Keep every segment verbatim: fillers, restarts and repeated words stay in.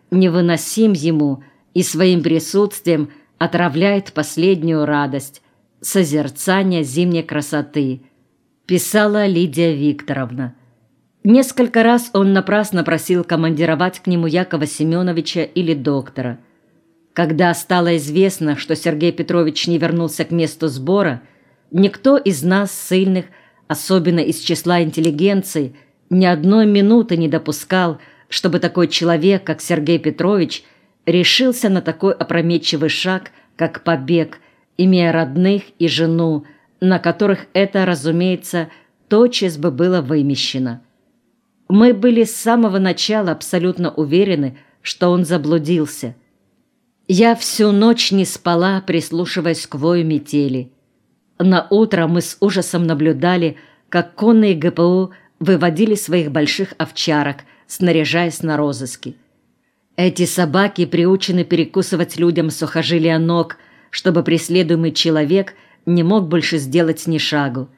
невыносим ему и своим присутствием отравляет последнюю радость – созерцание зимней красоты, писала Лидия Викторовна. Несколько раз он напрасно просил командировать к нему Якова Семеновича или доктора. Когда стало известно, что Сергей Петрович не вернулся к месту сбора, никто из нас, ссыльных, особенно из числа интеллигенции, ни одной минуты не допускал, чтобы такой человек, как Сергей Петрович, решился на такой опрометчивый шаг, как побег, имея родных и жену, на которых это, разумеется, тотчас бы было вымещено. Мы были с самого начала абсолютно уверены, что он заблудился. Я всю ночь не спала, прислушиваясь к вою метели. На утро мы с ужасом наблюдали, как конные ГПУ выводили своих больших овчарок, снаряжаясь на розыски. Эти собаки приучены перекусывать людям сухожилия ног, чтобы преследуемый человек не мог больше сделать ни шагу.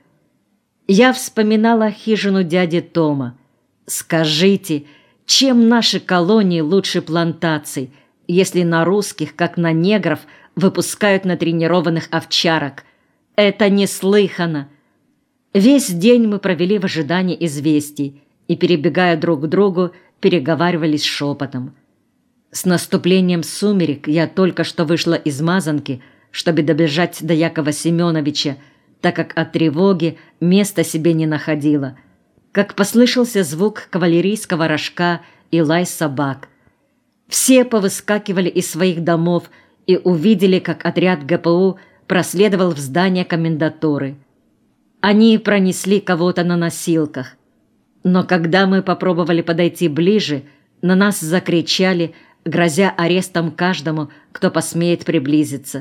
Я вспоминала хижину дяди Тома. Скажите, чем наши колонии лучше плантаций, если на русских, как на негров, выпускают натренированных овчарок? Это неслыханно. Весь день мы провели в ожидании известий и, перебегая друг к другу, переговаривались шепотом. С наступлением сумерек я только что вышла из Мазанки, чтобы добежать до Якова Семеновича, так как от тревоги места себе не находила, как послышался звук кавалерийского рожка и лай собак. Все повыскакивали из своих домов и увидели, как отряд ГПУ проследовал в здание комендатуры. Они пронесли кого-то на носилках. Но когда мы попробовали подойти ближе, на нас закричали, грозя арестом каждому, кто посмеет приблизиться.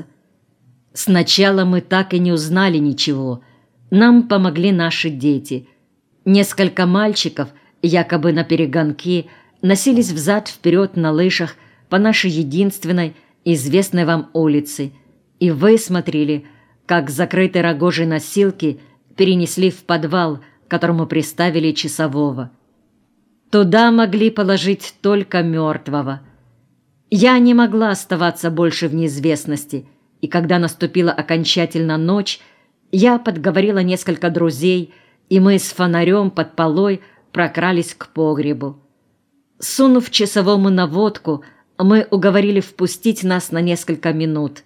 Сначала мы так и не узнали ничего. Нам помогли наши дети. Несколько мальчиков, якобы на перегонки, носились взад-вперед на лыжах по нашей единственной, известной вам улице, и высмотрели, как закрытые рогожей носилки перенесли в подвал, к которому приставили часового. Туда могли положить только мертвого. Я не могла оставаться больше в неизвестности, и когда наступила окончательно ночь, я подговорила несколько друзей, и мы с фонарем под полой прокрались к погребу. Сунув часовому наводку, мы уговорили впустить нас на несколько минут.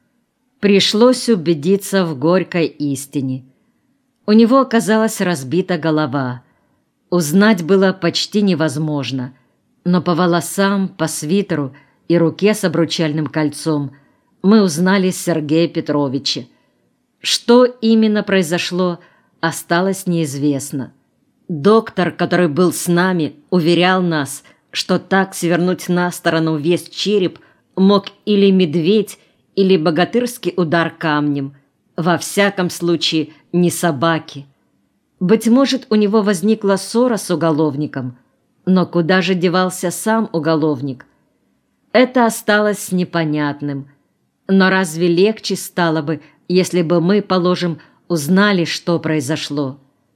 Пришлось убедиться в горькой истине. У него оказалась разбита голова. Узнать было почти невозможно, но по волосам, по свитеру и руке с обручальным кольцом мы узнали Сергея Петровича. Что именно произошло, осталось неизвестно. Доктор, который был с нами, уверял нас, что так свернуть на сторону весь череп мог или медведь, или богатырский удар камнем, во всяком случае не собаки. Быть может, у него возникла ссора с уголовником, но куда же девался сам уголовник? Это осталось непонятным. Но разве легче стало бы, если бы мы, положим, узнали, что произошло?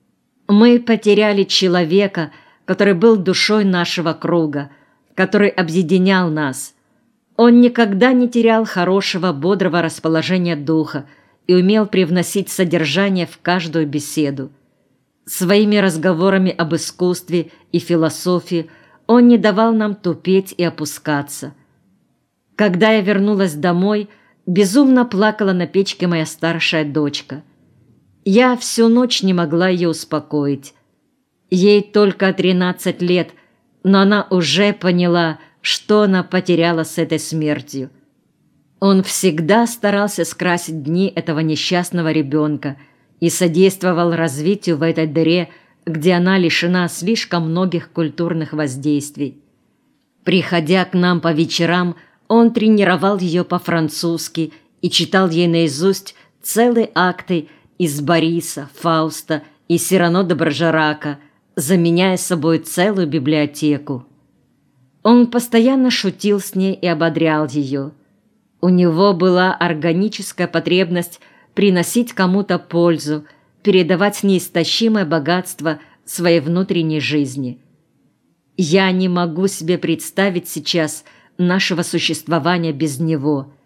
Мы потеряли человека, который был душой нашего круга, который объединял нас. Он никогда не терял хорошего, бодрого расположения духа и умел привносить содержание в каждую беседу. Своими разговорами об искусстве и философии он не давал нам тупеть и опускаться. Когда я вернулась домой, безумно плакала на печке моя старшая дочка. Я всю ночь не могла ее успокоить. Ей только тринадцать лет, но она уже поняла, что она потеряла с этой смертью. Он всегда старался скрасить дни этого несчастного ребенка и содействовал развитию в этой дыре, где она лишена слишком многих культурных воздействий. Приходя к нам по вечерам, он тренировал ее по-французски и читал ей наизусть целые акты из Бориса, Фауста и Сирано де Бержерака, заменяя собой целую библиотеку. Он постоянно шутил с ней и ободрял ее. У него была органическая потребность приносить кому-то пользу, передавать неистощимое богатство своей внутренней жизни. Я не могу себе представить сейчас нашего существования без него.